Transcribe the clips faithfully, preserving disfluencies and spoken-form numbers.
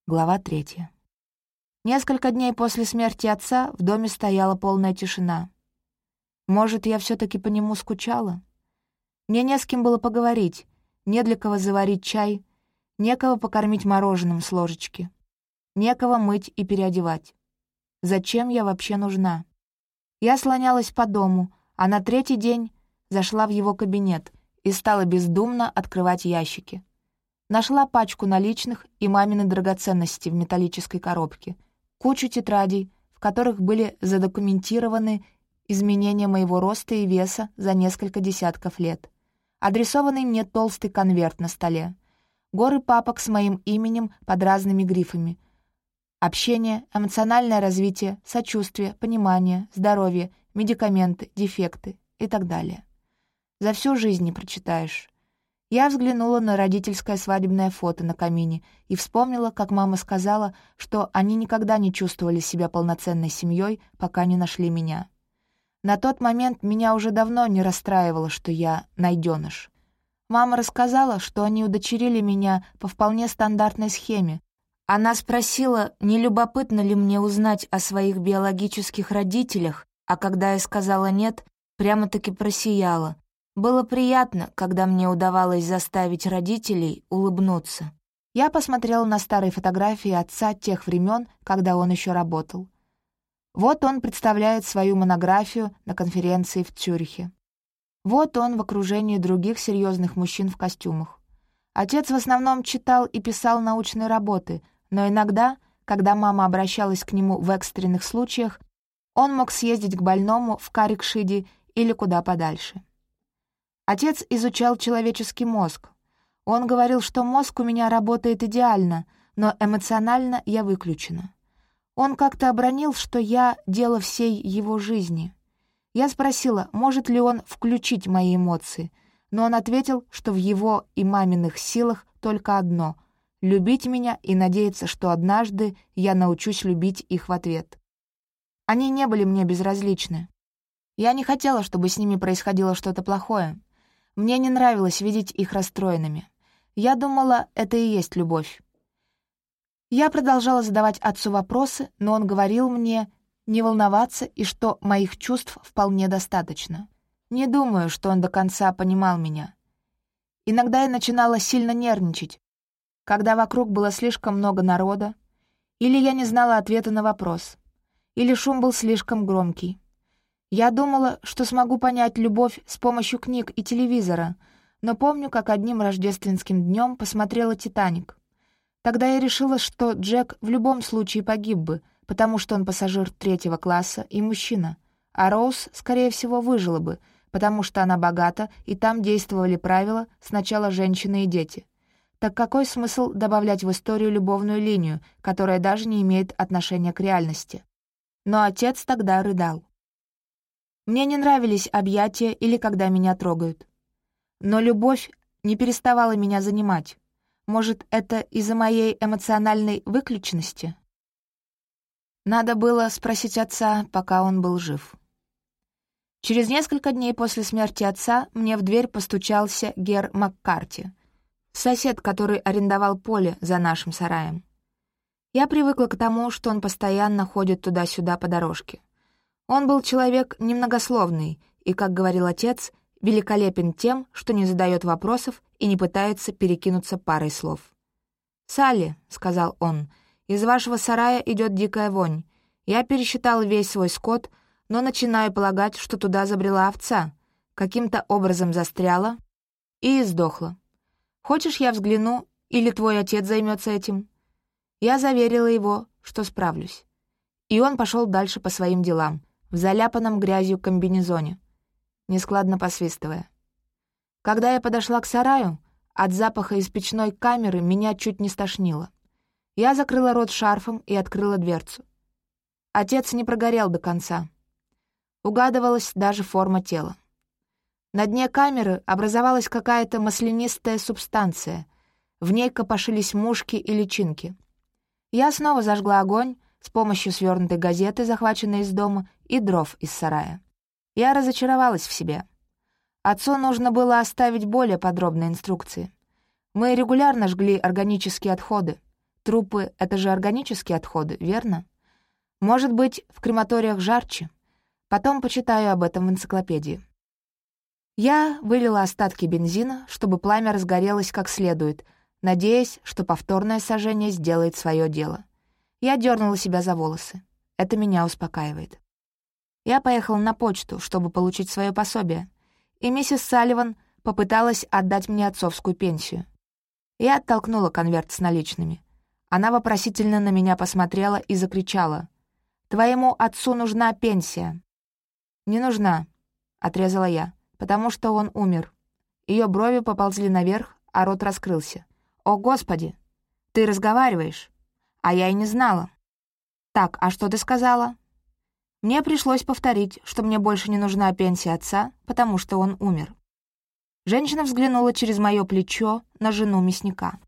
Глава третья. Несколько дней после смерти отца в доме стояла полная тишина. Может, я все-таки по нему скучала? Мне не с кем было поговорить, не для кого заварить чай, некого покормить мороженым с ложечки, некого мыть и переодевать. Зачем я вообще нужна? Я слонялась по дому, а на третий день зашла в его кабинет и стала бездумно открывать ящики. Нашла пачку наличных и мамины драгоценности в металлической коробке, кучу тетрадей, в которых были задокументированы изменения моего роста и веса за несколько десятков лет, адресованный мне толстый конверт на столе, горы папок с моим именем под разными грифами, общение, эмоциональное развитие, сочувствие, понимание, здоровье, медикаменты, дефекты и так далее. За всю жизнь не прочитаешь. Я взглянула на родительское свадебное фото на камине и вспомнила, как мама сказала, что они никогда не чувствовали себя полноценной семьей, пока не нашли меня. На тот момент меня уже давно не расстраивало, что я найденыш. Мама рассказала, что они удочерили меня по вполне стандартной схеме. Она спросила, не любопытно ли мне узнать о своих биологических родителях, а когда я сказала «нет», прямо-таки просияла. Было приятно, когда мне удавалось заставить родителей улыбнуться. Я посмотрела на старые фотографии отца тех времен, когда он еще работал. Вот он представляет свою монографию на конференции в Цюрихе. Вот он в окружении других серьезных мужчин в костюмах. Отец в основном читал и писал научные работы, но иногда, когда мама обращалась к нему в экстренных случаях, он мог съездить к больному в Карикшиде или куда подальше. Отец изучал человеческий мозг. Он говорил, что мозг у меня работает идеально, но эмоционально я выключена. Он как-то обронил, что я — дело всей его жизни. Я спросила, может ли он включить мои эмоции, но он ответил, что в его и маминых силах только одно — любить меня и надеяться, что однажды я научусь любить их в ответ. Они не были мне безразличны. Я не хотела, чтобы с ними происходило что-то плохое. Мне не нравилось видеть их расстроенными. Я думала, это и есть любовь. Я продолжала задавать отцу вопросы, но он говорил мне не волноваться и что моих чувств вполне достаточно. Не думаю, что он до конца понимал меня. Иногда я начинала сильно нервничать, когда вокруг было слишком много народа, или я не знала ответа на вопрос, или шум был слишком громкий. Я думала, что смогу понять любовь с помощью книг и телевизора, но помню, как одним рождественским днем посмотрела «Титаник». Тогда я решила, что Джек в любом случае погиб бы, потому что он пассажир третьего класса и мужчина, а Роуз, скорее всего, выжила бы, потому что она богата, и там действовали правила «сначала женщины и дети». Так какой смысл добавлять в историю любовную линию, которая даже не имеет отношения к реальности? Но отец тогда рыдал. Мне не нравились объятия или когда меня трогают. Но любовь не переставала меня занимать. Может, это из-за моей эмоциональной выключенности? Надо было спросить отца, пока он был жив. Через несколько дней после смерти отца мне в дверь постучался Гер Маккарти, сосед, который арендовал поле за нашим сараем. Я привыкла к тому, что он постоянно ходит туда-сюда по дорожке. Он был человек немногословный и, как говорил отец, великолепен тем, что не задает вопросов и не пытается перекинуться парой слов. «Салли», — сказал он, — «из вашего сарая идет дикая вонь. Я пересчитал весь свой скот, но начинаю полагать, что туда забрела овца, каким-то образом застряла и издохла. Хочешь, я взгляну, или твой отец займется этим?» Я заверила его, что справлюсь. И он пошел дальше по своим делам, в заляпанном грязью комбинезоне, нескладно посвистывая. Когда я подошла к сараю, от запаха из печной камеры меня чуть не стошнило. Я закрыла рот шарфом и открыла дверцу. Отец не прогорел до конца. Угадывалась даже форма тела. На дне камеры образовалась какая-то маслянистая субстанция. В ней копошились мушки и личинки. Я снова зажгла огонь с помощью свернутой газеты, захваченной из дома, и дров из сарая. Я разочаровалась в себе. Отцу нужно было оставить более подробные инструкции. Мы регулярно жгли органические отходы. трупы — это же органические отходы, верно? Может быть, в крематориях жарче? Потом почитаю об этом в энциклопедии. Я вылила остатки бензина, чтобы пламя разгорелось как следует, надеясь, что повторное сожжение сделает свое дело. Я дернула себя за волосы. Это меня успокаивает. Я поехала на почту, чтобы получить свое пособие, и миссис Салливан попыталась отдать мне отцовскую пенсию. Я оттолкнула конверт с наличными. Она вопросительно на меня посмотрела и закричала: «Твоему отцу нужна пенсия». «Не нужна», — отрезала я, — «потому что он умер». Ее брови поползли наверх, а рот раскрылся. «О, Господи! Ты разговариваешь? А я и не знала». «Так, а что ты сказала?» Мне пришлось повторить, что мне больше не нужна пенсия отца, потому что он умер. Женщина взглянула через мое плечо на жену мясника.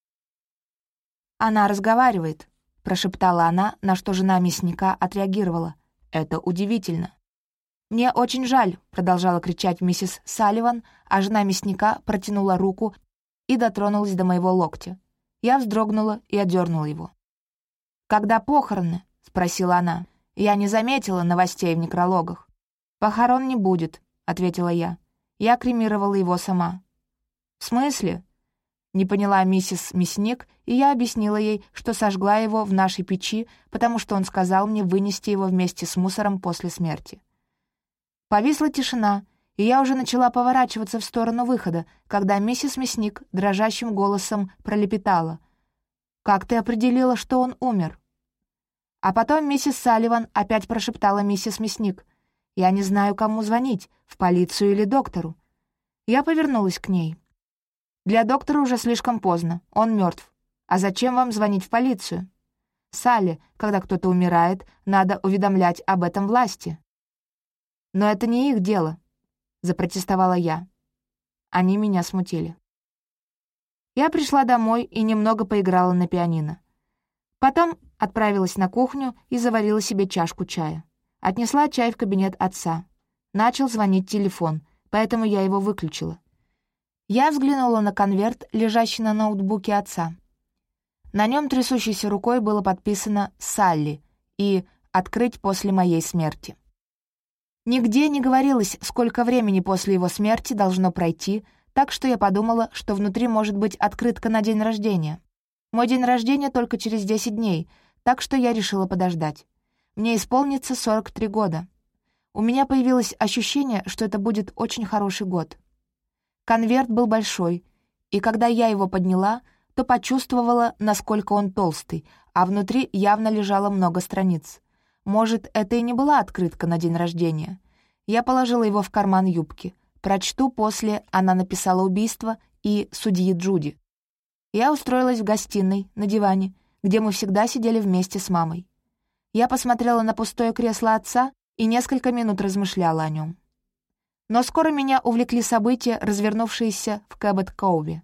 «Она разговаривает», — прошептала она, на что жена мясника отреагировала. «Это удивительно». «Мне очень жаль», — продолжала кричать миссис Салливан, а жена мясника протянула руку и дотронулась до моего локтя. Я вздрогнула и отдернула его. «Когда похороны?» — спросила она. «Я не заметила новостей в некрологах». «Похорон не будет», — ответила я. Я кремировала его сама. «В смысле?» — не поняла миссис Мясник, и я объяснила ей, что сожгла его в нашей печи, потому что он сказал мне вынести его вместе с мусором после смерти. Повисла тишина, и я уже начала поворачиваться в сторону выхода, когда миссис Мясник дрожащим голосом пролепетала: «Как ты определила, что он умер?» А потом миссис Салливан опять прошептала миссис Мясник: «Я не знаю, кому звонить, в полицию или доктору». Я повернулась к ней. «Для доктора уже слишком поздно, он мертв. А зачем вам звонить в полицию? Салли, когда кто-то умирает, надо уведомлять об этом власти». «Но это не их дело», — запротестовала я. Они меня смутили. Я пришла домой и немного поиграла на пианино. Потом отправилась на кухню и заварила себе чашку чая. Отнесла чай в кабинет отца. Начал звонить телефон, поэтому я его выключила. Я взглянула на конверт, лежащий на ноутбуке отца. На нем трясущейся рукой было подписано «Салли» и «Открыть после моей смерти». Нигде не говорилось, сколько времени после его смерти должно пройти, так что я подумала, что внутри может быть открытка на день рождения. Мой день рождения только через десять дней, так что я решила подождать. Мне исполнится сорок три года. У меня появилось ощущение, что это будет очень хороший год. Конверт был большой, и когда я его подняла, то почувствовала, насколько он толстый, а внутри явно лежало много страниц. Может, это и не была открытка на день рождения. Я положила его в карман юбки. Прочту после «Она написала убийство» и «Судьи Джуди». Я устроилась в гостиной, на диване, где мы всегда сидели вместе с мамой. Я посмотрела на пустое кресло отца и несколько минут размышляла о нем. Но скоро меня увлекли события, развернувшиеся в Кэббет-Коуве.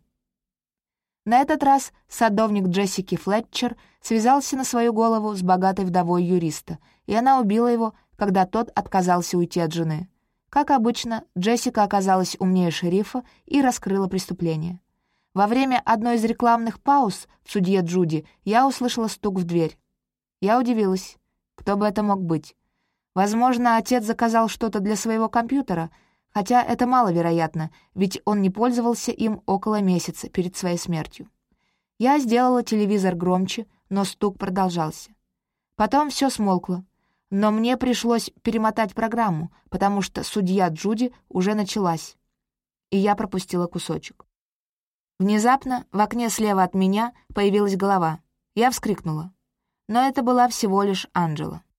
На этот раз садовник Джессики Флетчер связался на свою голову с богатой вдовой юриста, и она убила его, когда тот отказался уйти от жены. Как обычно, Джессика оказалась умнее шерифа и раскрыла преступление. Во время одной из рекламных пауз в «Судье Джуди» я услышала стук в дверь. Я удивилась. Кто бы это мог быть? Возможно, отец заказал что-то для своего компьютера, хотя это маловероятно, ведь он не пользовался им около месяца перед своей смертью. Я сделала телевизор громче, но стук продолжался. Потом все смолкло, но мне пришлось перемотать программу, потому что «Судья Джуди» уже началась, и я пропустила кусочек. Внезапно в окне слева от меня появилась голова. Я вскрикнула. Но это была всего лишь Анджела.